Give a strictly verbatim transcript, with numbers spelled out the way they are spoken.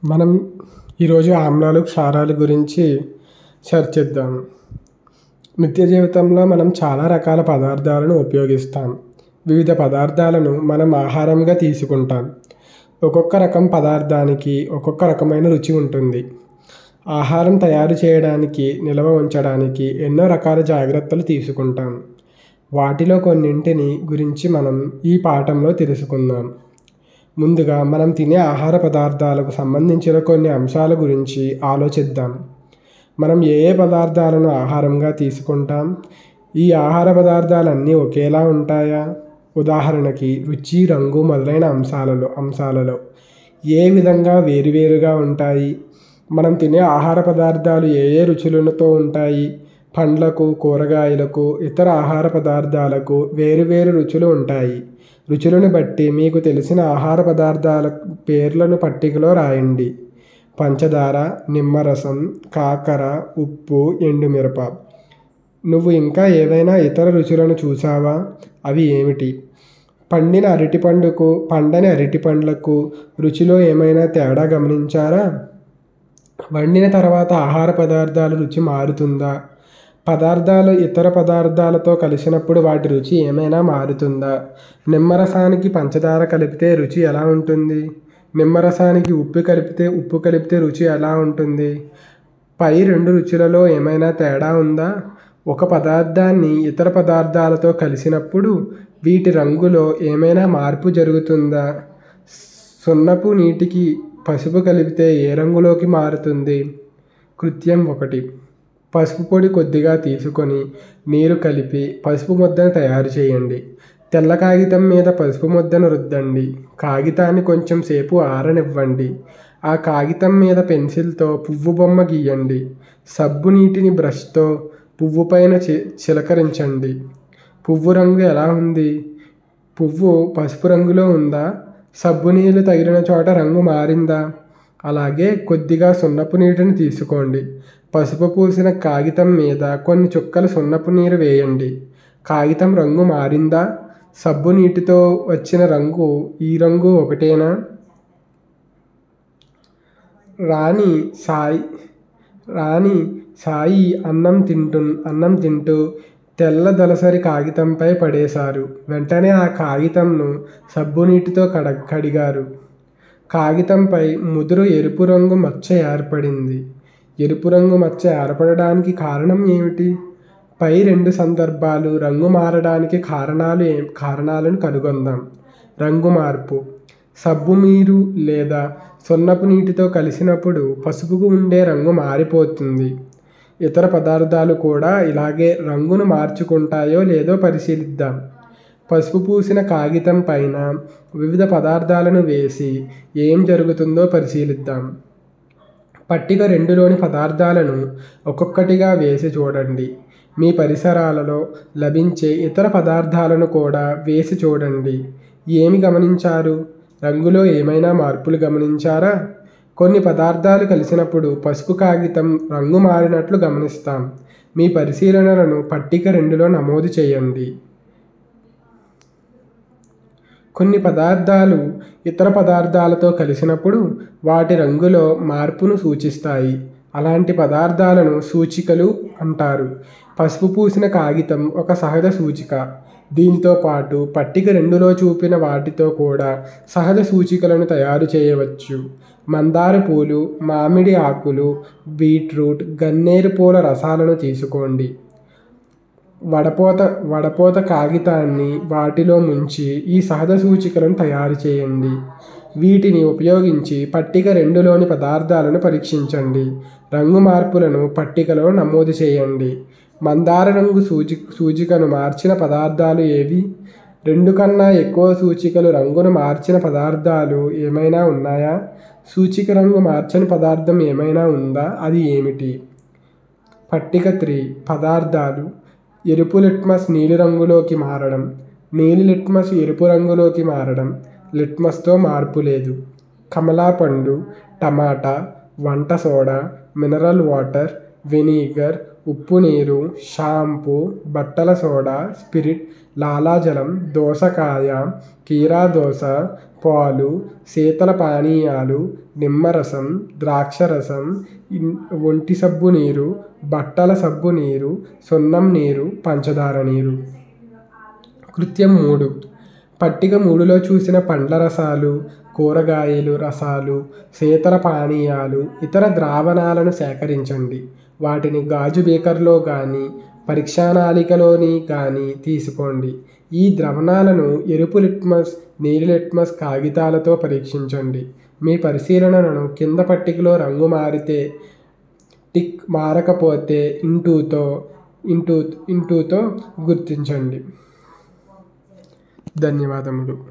మనం ఈరోజు ఆమ్లాలు, క్షారాల గురించి చర్చిద్దాం. నిత్య జీవితంలో మనం చాలా రకాల పదార్థాలను ఉపయోగిస్తాం. వివిధ పదార్థాలను మనం ఆహారంగా తీసుకుంటాం. ఒక్కొక్క రకం పదార్థానికి ఒక్కొక్క రకమైన రుచి ఉంటుంది. ఆహారం తయారు చేయడానికి, నిల్వ ఉంచడానికి ఎన్నో రకాల జాగ్రత్తలు తీసుకుంటాం. వాటిలో కొన్నింటిని గురించి మనం ఈ పాఠంలో తెలుసుకుందాం. ముందుగా మనం తినే ఆహార పదార్థాలకు సంబంధించిన కొన్ని అంశాల గురించి ఆలోచిద్దాం. మనం ఏ ఏ పదార్థాలను ఆహారంగా తీసుకుంటాం? ఈ ఆహార పదార్థాలన్నీ ఒకేలా ఉంటాయా? ఉదాహరణకి రుచి, రంగు మొదలైన అంశాలలో అంశాలలో ఏ విధంగా వేరువేరుగా ఉంటాయి? మనం తినే ఆహార పదార్థాలు ఏ ఏ రుచులతో ఉంటాయి? పండ్లకు, కూరగాయలకు, ఇతర ఆహార పదార్థాలకు వేరువేరు రుచులు ఉంటాయి. రుచులను బట్టి మీకు తెలిసిన ఆహార పదార్థాల పేర్లను పట్టికలో రాయండి. పంచదార, నిమ్మరసం, కాకర, ఉప్పు, ఎండుమిరప. నువ్వు ఇంకా ఏవైనా ఇతర రుచులను చూసావా? అవి ఏమిటి? పండిన అరటిపండుకు, పండని అరటిపండ్లకు రుచిలో ఏమైనా తేడా గమనించారా? వండిన తర్వాత ఆహార పదార్థాల రుచి మారుతుందా? పదార్థాలు ఇతర పదార్థాలతో కలిసినప్పుడు వాటి రుచి ఏమైనా మారుతుందా? నిమ్మరసానికి పంచదార కలిపితే రుచి ఎలా ఉంటుంది? నిమ్మరసానికి ఉప్పు కలిపితే ఉప్పు కలిపితే రుచి ఎలా ఉంటుంది? పై రెండు రుచులలో ఏమైనా తేడా ఉందా? ఒక పదార్థాన్ని ఇతర పదార్థాలతో కలిసినప్పుడు వీటి రంగులో ఏమైనా మార్పు జరుగుతుందా? సున్నపు నీటికి పసుపు కలిపితే ఏ రంగులోకి మారుతుంది? కృత్యం ఒకటి. పసుపు పొడి కొద్దిగా తీసుకొని నీరు కలిపి పసుపు ముద్దను తయారు చేయండి. తెల్ల కాగితం మీద పసుపు ముద్దను రుద్దండి. కాగితాన్ని కొంచెం సేపు ఆరనివ్వండి. ఆ కాగితం మీద పెన్సిల్తో పువ్వు బొమ్మ గీయండి. సబ్బు నీటిని బ్రష్తో పువ్వు పైన చి చిలకరించండి. పువ్వు రంగు ఎలా ఉంది? పువ్వు పసుపు రంగులో ఉందా? సబ్బు నీళ్ళు తగిలిన చోట రంగు మారిందా? అలాగే కొద్దిగా సున్నపు నీటిని తీసుకోండి. పసుపు పూసిన కాగితం మీద కొన్ని చుక్కల సున్నపు నీరు వేయండి. కాగితం రంగు మారిందా? సబ్బు నీటితో వచ్చిన రంగు ఈ రంగు ఒకటేనా? రాణి సాయి రాణి సాయి అన్నం తింటూ అన్నం తింటూ తెల్ల దళసరి కాగితంపై పడేశారు. వెంటనే ఆ కాగితంను సబ్బు నీటితో కడ కడిగారు. కాగితంపై ముదురు ఎరుపు రంగు మచ్చ ఏర్పడింది. ఎరుపు రంగు మచ్చ ఏర్పడడానికి కారణం ఏమిటి? పై రెండు సందర్భాలు రంగు మారడానికి కారణాలు ఏ కారణాలను కనుగొందాం. రంగు మార్పు. సబ్బు నీరు లేదా సున్నపు నీటితో కలిసినప్పుడు పసుపుకు ఉండే రంగు మారిపోతుంది. ఇతర పదార్థాలు కూడా ఇలాగే రంగును మార్చుకుంటాయో లేదో పరిశీలిద్దాం. పసుపు పూసిన కాగితం పైన వివిధ పదార్థాలను వేసి ఏం జరుగుతుందో పరిశీలిద్దాం. పట్టిక రెండులోని పదార్థాలను ఒక్కొక్కటిగా వేసి చూడండి. మీ పరిసరాలలో లభించే ఇతర పదార్థాలను కూడా వేసి చూడండి. ఏమి గమనించారు? రంగులో ఏమైనా మార్పులు గమనించారా? కొన్ని పదార్థాలు కలిసినప్పుడు పసుపు కాగితం రంగు మారినట్లు గమనిస్తాం. మీ పరిశీలనలను పట్టిక రెండులో నమోదు చేయండి. కొన్ని పదార్థాలు ఇతర పదార్థాలతో కలిసినప్పుడు వాటి రంగులో మార్పును సూచిస్తాయి. అలాంటి పదార్థాలను సూచికలు అంటారు. పసుపు పూసిన కాగితం ఒక సహజ సూచిక. దీంతో పాటు పట్టిక రెండులో చూపిన వాటితో కూడా సహజ సూచికలను తయారు చేయవచ్చు. మందార పూలు, మామిడి ఆకులు, బీట్రూట్, గన్నేరు పూల రసాలను తీసుకోండి. వడపోత వడపోత కాగితాన్ని వాటిలో ముంచి ఈ సహజ సూచికలను తయారు చేయండి. వీటిని ఉపయోగించి పట్టిక రెండులోని పదార్థాలను పరీక్షించండి. రంగు మార్పులను పట్టికలో నమోదు చేయండి. మందార రంగు సూచి సూచికను మార్చిన పదార్థాలు ఏవి? రెండు కన్నా ఎక్కువ సూచికలు రంగును మార్చిన పదార్థాలు ఏమైనా ఉన్నాయా? సూచిక రంగు మార్చని పదార్థం ఏమైనా ఉందా? అది ఏమిటి? పట్టిక త్రీ. పదార్థాలు. ఎరుపు లిట్మస్ నీలిరంగులోకి మారడం. నీలి లిట్మస్ ఎరుపు రంగులోకి మారడం. లిట్మస్తో మార్పు లేదు. కమలాపండు, టమాటా, వంట సోడా, మినరల్ వాటర్, వెనిగర్, ఉప్పు నీరు, షాంపూ, బట్టల సోడా, స్పిరిట్, లాలాజలం, దోసకాయ, కీరాదోస, పాలు, శీతల పానీయాలు, నిమ్మరసం, ద్రాక్షరసం, ఒంటి సబ్బు నీరు, బట్టల సబ్బు నీరు, సున్నం నీరు, పంచదార నీరు. కృత్యం మూడు. పట్టిక మూడులో చూసిన పండ్ల రసాలు, కూరగాయలు రసాలు, శీతల పానీయాలు, ఇతర ద్రావణాలను సేకరించండి. వాటిని గాజు బీకర్లో కానీ పరీక్షానాళికలోని కానీ తీసుకోండి. ఈ ద్రావణాలను ఎరుపు లిట్మస్, నీలి లిట్మస్ కాగితాలతో పరీక్షించండి. మీ పరిశీలనలను కింద పట్టికలో రంగు మారితే టిక్, మారకపోతే ఇంటూతో ఇంటూ ఇంటూతో గుర్తించండి. ధన్యవాదములు.